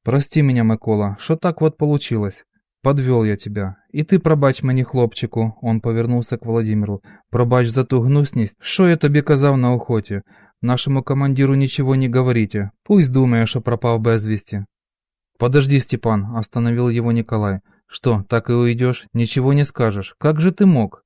Прости меня, Микола, що так вот получилось. Подвел я тебя. І ти пробач мені, хлопчику, он повернувся к Владимиру. Пробач за ту гнусність, що я тобі казав на охоті. Нашему командиру ничего не говорите, пусть думает, что пропал без вести. Подожди, Степан, остановил его Николай. Что, так и уйдешь, ничего не скажешь, как же ты мог?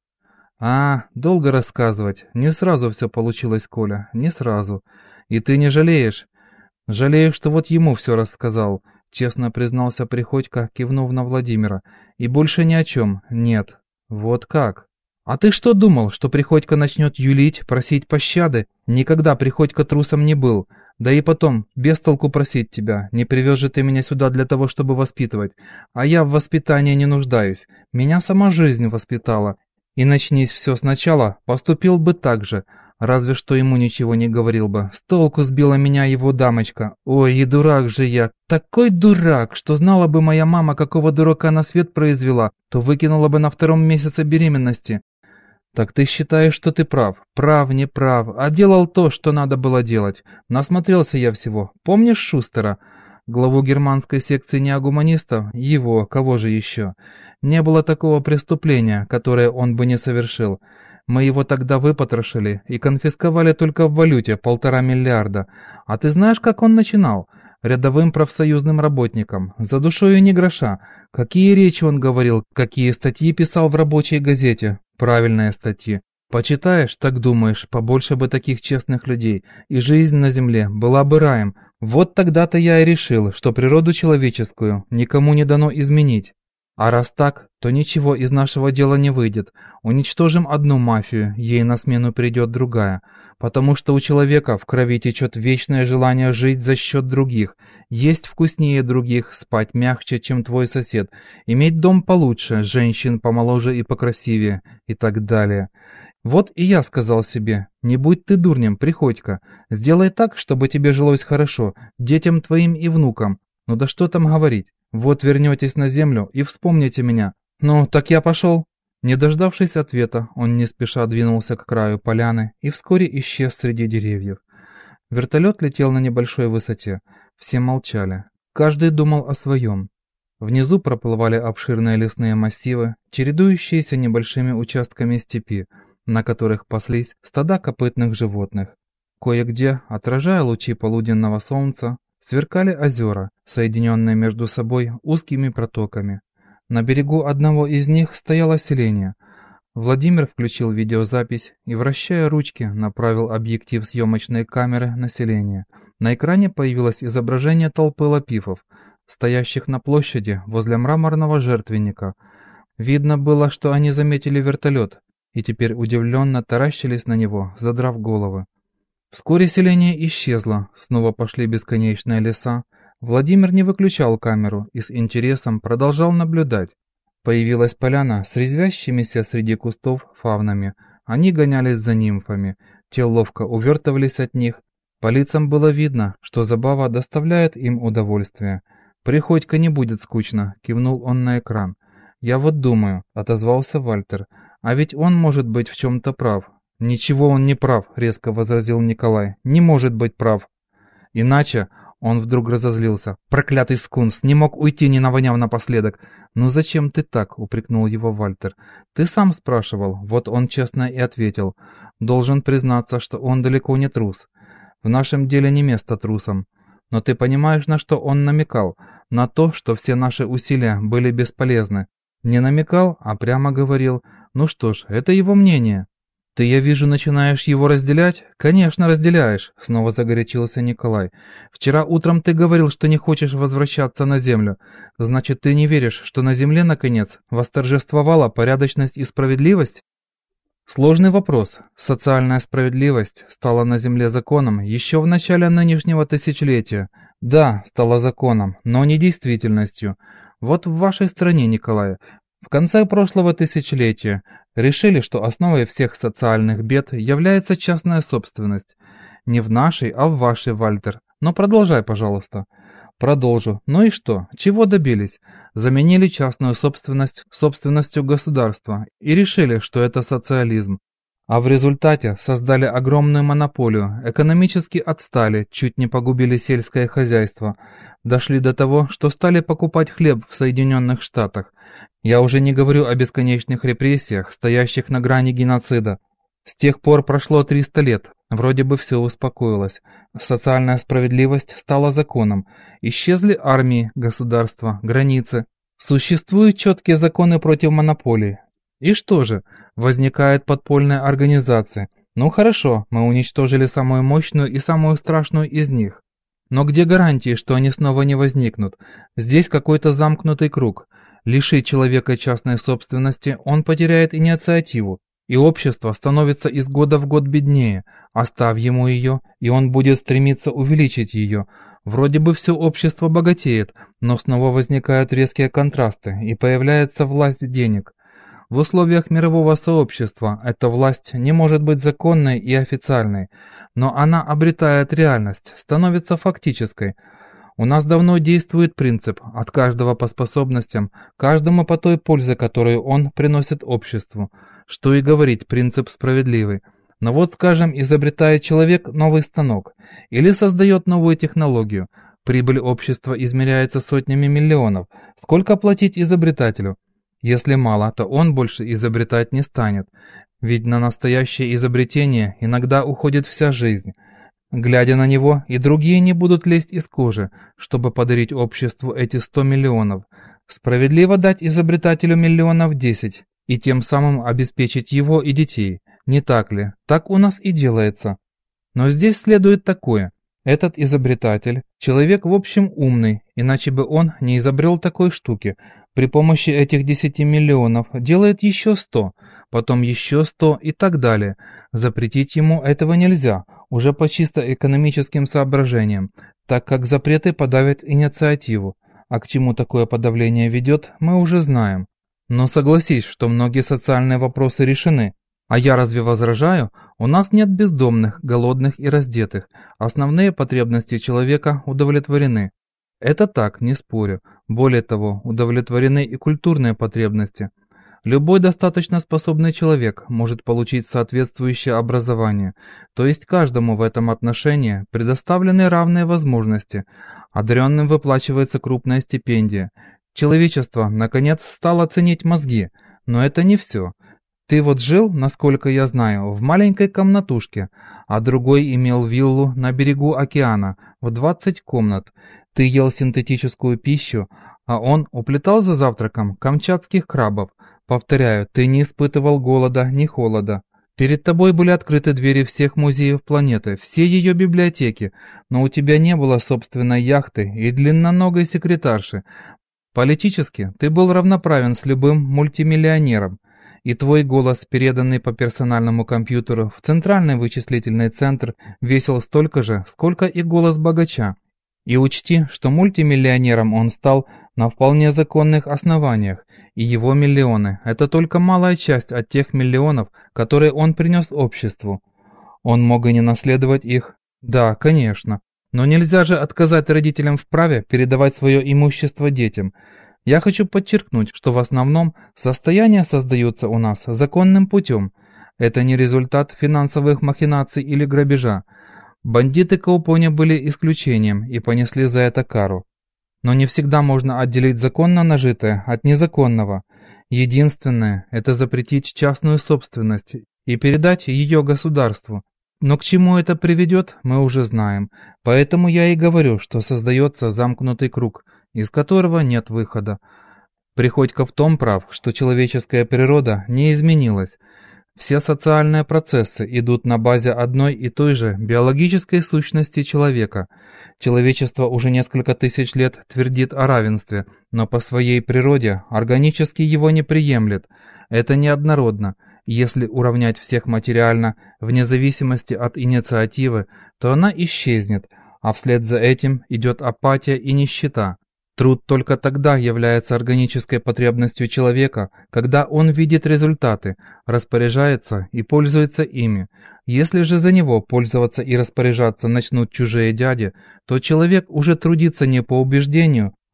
Долго рассказывать, не сразу все получилось, Коля, не сразу. И ты не жалеешь? Жалею, что вот ему все рассказал, честно признался Приходько, кивнув на Владимира. И больше ни о чем, нет. Вот как? А ты что думал, что Приходько начнет юлить, просить пощады? Никогда Приходько трусом не был. Да и потом, без толку просить тебя, не привез же ты меня сюда для того, чтобы воспитывать. А я в воспитании не нуждаюсь, меня сама жизнь воспитала. И начнись все сначала, поступил бы так же, разве что ему ничего не говорил бы. С толку сбила меня его дамочка. Ой, и дурак же я, такой дурак, что знала бы моя мама, какого дурака на свет произвела, то выкинула бы на 2-м месяце беременности. Так ты считаешь, что ты прав? Прав, не прав, а делал то, что надо было делать. Насмотрелся я всего. Помнишь Шустера? Главу германской секции неогуманистов? Его, кого же еще? Не было такого преступления, которое он бы не совершил. Мы его тогда выпотрошили и конфисковали только в валюте 1,5 миллиарда. А ты знаешь, как он начинал? Рядовым профсоюзным работником, за душою ни гроша. Какие речи он говорил, какие статьи писал в рабочей газете. Правильные статьи. Почитаешь, так думаешь, побольше бы таких честных людей, и жизнь на земле была бы раем. Вот тогда-то я и решил, что природу человеческую никому не дано изменить. А раз так, то ничего из нашего дела не выйдет. Уничтожим одну мафию, ей на смену придет другая. Потому что у человека в крови течет вечное желание жить за счет других, есть вкуснее других, спать мягче, чем твой сосед, иметь дом получше, женщин помоложе и покрасивее, и так далее. Вот и я сказал себе, не будь ты дурнем, Приходько, сделай так, чтобы тебе жилось хорошо, детям твоим и внукам. Ну да что там говорить. Вот вернетесь на землю и вспомните меня. Ну, так я пошел. Не дождавшись ответа, он не спеша двинулся к краю поляны и вскоре исчез среди деревьев. Вертолет летел на небольшой высоте. Все молчали. Каждый думал о своем. Внизу проплывали обширные лесные массивы, чередующиеся небольшими участками степи, на которых паслись стада копытных животных. Кое-где, отражая лучи полуденного солнца, сверкали озера, соединенные между собой узкими протоками. На берегу одного из них стояло селение. Владимир включил видеозапись и, вращая ручки, направил объектив съемочной камеры на селение. На экране появилось изображение толпы лапифов, стоящих на площади возле мраморного жертвенника. Видно было, что они заметили вертолет и теперь удивленно таращились на него, задрав головы. Вскоре селение исчезло, снова пошли бесконечные леса. Владимир не выключал камеру и с интересом продолжал наблюдать. Появилась поляна с резвящимися среди кустов фавнами. Они гонялись за нимфами, те ловко увертывались от них. По лицам было видно, что забава доставляет им удовольствие. «Приходько не будет скучно», — кивнул он на экран. «Я вот думаю», — отозвался Вальтер, — «а ведь он может быть в чем-то прав». «Ничего он не прав», — резко возразил Николай. «Не может быть прав». «Иначе...» — он вдруг разозлился. «Проклятый скунс! Не мог уйти, не навоняв напоследок!» «Ну зачем ты так?» — упрекнул его Вальтер. «Ты сам спрашивал». Вот он честно и ответил. «Должен признаться, что он далеко не трус. В нашем деле не место трусам. Но ты понимаешь, на что он намекал? На то, что все наши усилия были бесполезны. Не намекал, а прямо говорил. Ну что ж, это его мнение». «Ты, я вижу, начинаешь его разделять?» «Конечно, разделяешь», — снова загорячился Николай. «Вчера утром ты говорил, что не хочешь возвращаться на землю. Значит, ты не веришь, что на земле, наконец, восторжествовала порядочность и справедливость?» Сложный вопрос. Социальная справедливость стала на земле законом еще в начале нынешнего тысячелетия. Да, стала законом, но не действительностью. Вот в вашей стране, Николай, в конце прошлого тысячелетия решили, что основой всех социальных бед является частная собственность. Не в нашей, а в вашей, Вальтер. Но продолжай, пожалуйста. Продолжу. Ну и что? Чего добились? Заменили частную собственность собственностью государства и решили, что это социализм. А в результате создали огромную монополию, экономически отстали, чуть не погубили сельское хозяйство, дошли до того, что стали покупать хлеб в Соединенных Штатах. Я уже не говорю о бесконечных репрессиях, стоящих на грани геноцида. С тех пор прошло 300 лет, вроде бы все успокоилось. Социальная справедливость стала законом. Исчезли армии, государства, границы. Существуют четкие законы против монополий. И что же? Возникает подпольная организация. Ну хорошо, мы уничтожили самую мощную и самую страшную из них. Но где гарантии, что они снова не возникнут? Здесь какой-то замкнутый круг. Лиши человека частной собственности, он потеряет инициативу. И общество становится из года в год беднее. Оставь ему ее, и он будет стремиться увеличить ее. Вроде бы все общество богатеет, но снова возникают резкие контрасты, и появляется власть денег. В условиях мирового сообщества эта власть не может быть законной и официальной, но она обретает реальность, становится фактической. У нас давно действует принцип «от каждого по способностям, каждому по той пользе, которую он приносит обществу». Что и говорить, принцип справедливый. Но вот, скажем, изобретает человек новый станок или создает новую технологию. Прибыль общества измеряется сотнями миллионов. Сколько платить изобретателю? Если мало, то он больше изобретать не станет. Ведь на настоящее изобретение иногда уходит вся жизнь. Глядя на него, и другие не будут лезть из кожи, чтобы подарить обществу эти 100 миллионов. Справедливо дать изобретателю миллионов 10 и тем самым обеспечить его и детей. Не так ли? Так у нас и делается. Но здесь следует такое. Этот изобретатель – человек в общем умный, иначе бы он не изобрел такой штуки. При помощи этих 10 миллионов делает еще 100, потом еще 100 и так далее. Запретить ему этого нельзя, уже по чисто экономическим соображениям, так как запреты подавят инициативу. А к чему такое подавление ведет, мы уже знаем. Но согласись, что многие социальные вопросы решены. А я разве возражаю? У нас нет бездомных, голодных и раздетых. Основные потребности человека удовлетворены. Это так, не спорю. Более того, удовлетворены и культурные потребности. Любой достаточно способный человек может получить соответствующее образование, то есть каждому в этом отношении предоставлены равные возможности. Одаренным выплачивается крупная стипендия. Человечество, наконец, стало ценить мозги, но это не все. Ты вот жил, насколько я знаю, в маленькой комнатушке, а другой имел виллу на берегу океана в 20 комнат. Ты ел синтетическую пищу, а он уплетал за завтраком камчатских крабов. Повторяю, ты не испытывал голода ни холода. Перед тобой были открыты двери всех музеев планеты, все ее библиотеки, но у тебя не было собственной яхты и длинноногой секретарши. Политически ты был равноправен с любым мультимиллионером. И твой голос, переданный по персональному компьютеру в центральный вычислительный центр, весил столько же, сколько и голос богача. И учти, что мультимиллионером он стал на вполне законных основаниях, и его миллионы – это только малая часть от тех миллионов, которые он принес обществу. Он мог и не наследовать их. Да, конечно. Но нельзя же отказать родителям в праве передавать свое имущество детям. Я хочу подчеркнуть, что в основном состояния создаются у нас законным путем. Это не результат финансовых махинаций или грабежа. Бандиты Каупоне были исключением и понесли за это кару. Но не всегда можно отделить законно нажитое от незаконного. Единственное – это запретить частную собственность и передать ее государству. Но к чему это приведет, мы уже знаем. Поэтому я и говорю, что создается замкнутый круг, из которого нет выхода. Приходько в том прав, что человеческая природа не изменилась. Все социальные процессы идут на базе одной и той же биологической сущности человека. Человечество уже несколько тысяч лет твердит о равенстве, но по своей природе органически его не приемлет. Это неоднородно. Если уравнять всех материально, вне зависимости от инициативы, то она исчезнет, а вслед за этим идет апатия и нищета. Труд только тогда является органической потребностью человека, когда он видит результаты, распоряжается и пользуется ими. Если же за него пользоваться и распоряжаться начнут чужие дяди, то человек уже трудится не по убеждению,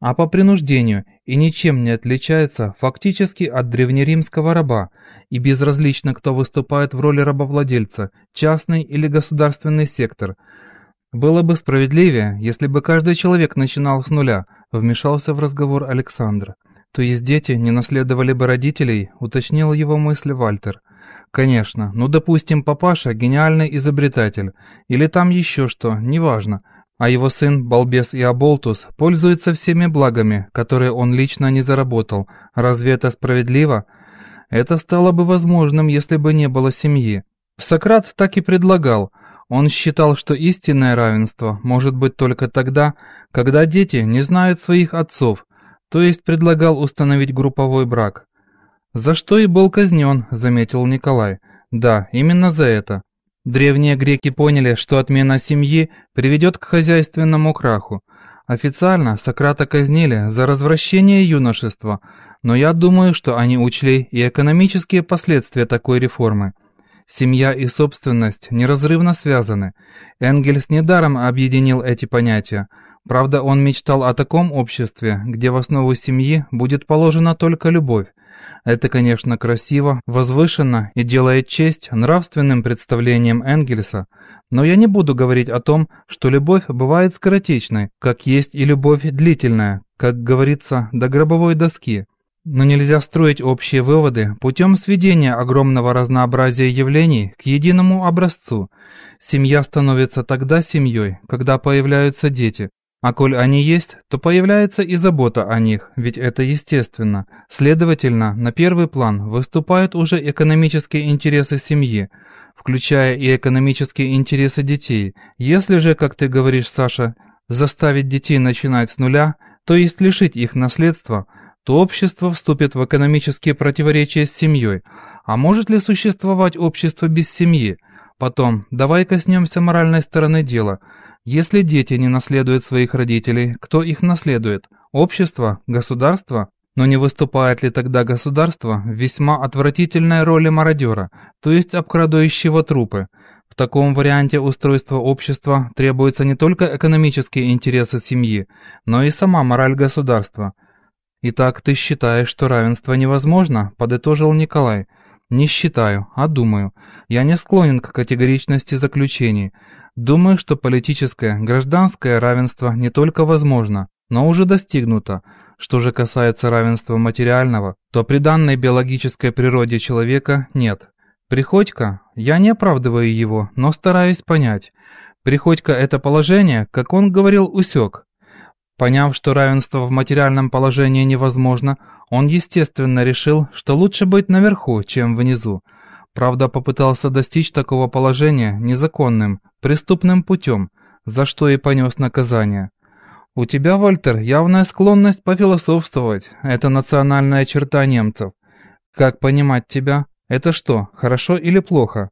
а по принуждению и ничем не отличается фактически от древнеримского раба, и безразлично, кто выступает в роли рабовладельца, частный или государственный сектор. Было бы справедливее, если бы каждый человек начинал с нуля, вмешался в разговор Александр. То есть дети не наследовали бы родителей, уточнил его мысль Вальтер. Конечно, ну допустим, папаша гениальный изобретатель, или там еще что, неважно. А его сын, балбес и оболтус, пользуется всеми благами, которые он лично не заработал. Разве это справедливо? Это стало бы возможным, если бы не было семьи. Сократ так и предлагал. Он считал, что истинное равенство может быть только тогда, когда дети не знают своих отцов, то есть предлагал установить групповой брак. «За что и был казнен», — заметил Николай. «Да, именно за это. Древние греки поняли, что отмена семьи приведет к хозяйственному краху. Официально Сократа казнили за развращение юношества, но я думаю, что они учли и экономические последствия такой реформы. Семья и собственность неразрывно связаны. Энгельс недаром объединил эти понятия. Правда, он мечтал о таком обществе, где в основу семьи будет положена только любовь. Это, конечно, красиво, возвышенно и делает честь нравственным представлениям Энгельса, но я не буду говорить о том, что любовь бывает скоротечной, как есть и любовь длительная, как говорится, до гробовой доски. Но нельзя строить общие выводы путем сведения огромного разнообразия явлений к единому образцу. Семья становится тогда семьей, когда появляются дети. А коль они есть, то появляется и забота о них, ведь это естественно. Следовательно, на первый план выступают уже экономические интересы семьи, включая и экономические интересы детей. Если же, как ты говоришь, Саша, заставить детей начинать с нуля, то есть лишить их наследства, то общество вступит в экономические противоречия с семьей. А может ли существовать общество без семьи? Потом, давай коснемся моральной стороны дела. Если дети не наследуют своих родителей, кто их наследует? Общество? Государство? Но не выступает ли тогда государство в весьма отвратительной роли мародера, то есть обкрадывающего трупы? В таком варианте устройства общества требуются не только экономические интересы семьи, но и сама мораль государства. «Итак, ты считаешь, что равенство невозможно?» – подытожил Николай. «Не считаю, а думаю. Я не склонен к категоричности заключений. Думаю, что политическое, гражданское равенство не только возможно, но уже достигнуто. Что же касается равенства материального, то при данной биологической природе человека нет. Приходько, я не оправдываю его, но стараюсь понять. Приходько это положение, как он говорил, усек. Поняв, что равенство в материальном положении невозможно, он естественно решил, что лучше быть наверху, чем внизу. Правда, попытался достичь такого положения незаконным, преступным путем, за что и понес наказание. У тебя, Вальтер, явная склонность пофилософствовать. Это национальная черта немцев. Как понимать тебя? Это что, хорошо или плохо?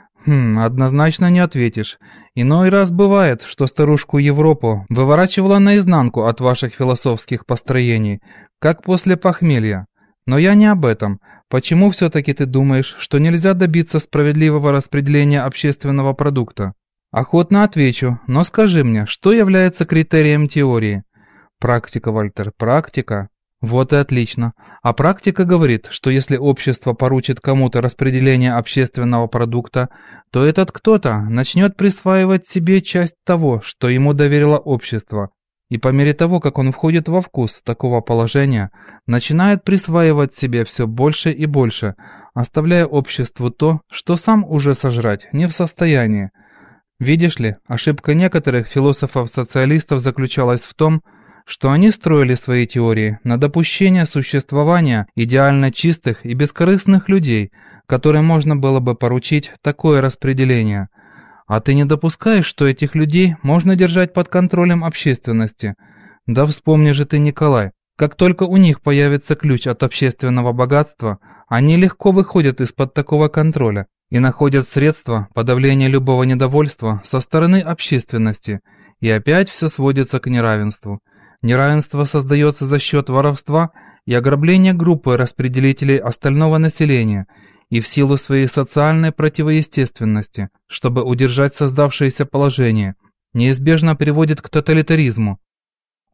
Однозначно не ответишь. Иной раз бывает, что старушку Европу выворачивала наизнанку от ваших философских построений, как после похмелья. Но я не об этом. Почему все-таки ты думаешь, что нельзя добиться справедливого распределения общественного продукта? Охотно отвечу, но скажи мне, что является критерием теории? Практика, Вальтер, практика. Вот и отлично. А практика говорит, что если общество поручит кому-то распределение общественного продукта, то этот кто-то начнет присваивать себе часть того, что ему доверило общество. И по мере того, как он входит во вкус такого положения, начинает присваивать себе все больше и больше, оставляя обществу то, что сам уже сожрать не в состоянии. Видишь ли, ошибка некоторых философов-социалистов заключалась в том, что они строили свои теории на допущение существования идеально чистых и бескорыстных людей, которым можно было бы поручить такое распределение. А ты не допускаешь, что этих людей можно держать под контролем общественности? Да вспомни же ты, Николай, как только у них появится ключ от общественного богатства, они легко выходят из-под такого контроля и находят средства подавления любого недовольства со стороны общественности, и опять все сводится к неравенству. Неравенство создается за счет воровства и ограбления группы распределителей остального населения и в силу своей социальной противоестественности, чтобы удержать создавшееся положение, неизбежно приводит к тоталитаризму.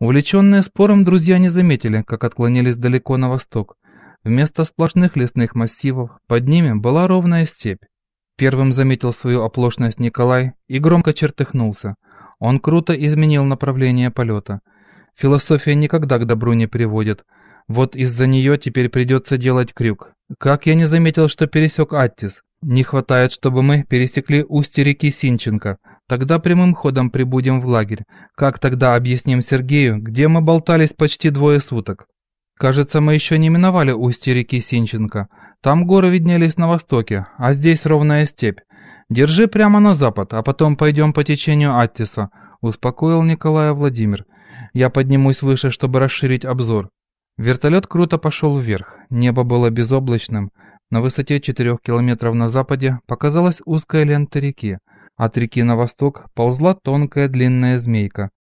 Увлеченные спором, друзья не заметили, как отклонились далеко на восток. Вместо сплошных лесных массивов под ними была ровная степь. Первым заметил свою оплошность Николай и громко чертыхнулся. Он круто изменил направление полета. Философия никогда к добру не приводит. Вот из-за нее теперь придется делать крюк. Как я не заметил, что пересек Аттис? Не хватает, чтобы мы пересекли устье реки Синченко. Тогда прямым ходом прибудем в лагерь. Как тогда объясним Сергею, где мы болтались почти 2 суток? Кажется, мы еще не миновали устье реки Синченко. Там горы виднелись на востоке, а здесь ровная степь. Держи прямо на запад, а потом пойдем по течению Аттиса, успокоил Николая Владимир. Я поднимусь выше, чтобы расширить обзор. Вертолет круто пошел вверх. Небо было безоблачным. На высоте 4 километров на западе показалась узкая лента реки. От реки на восток ползла тонкая длинная змейка.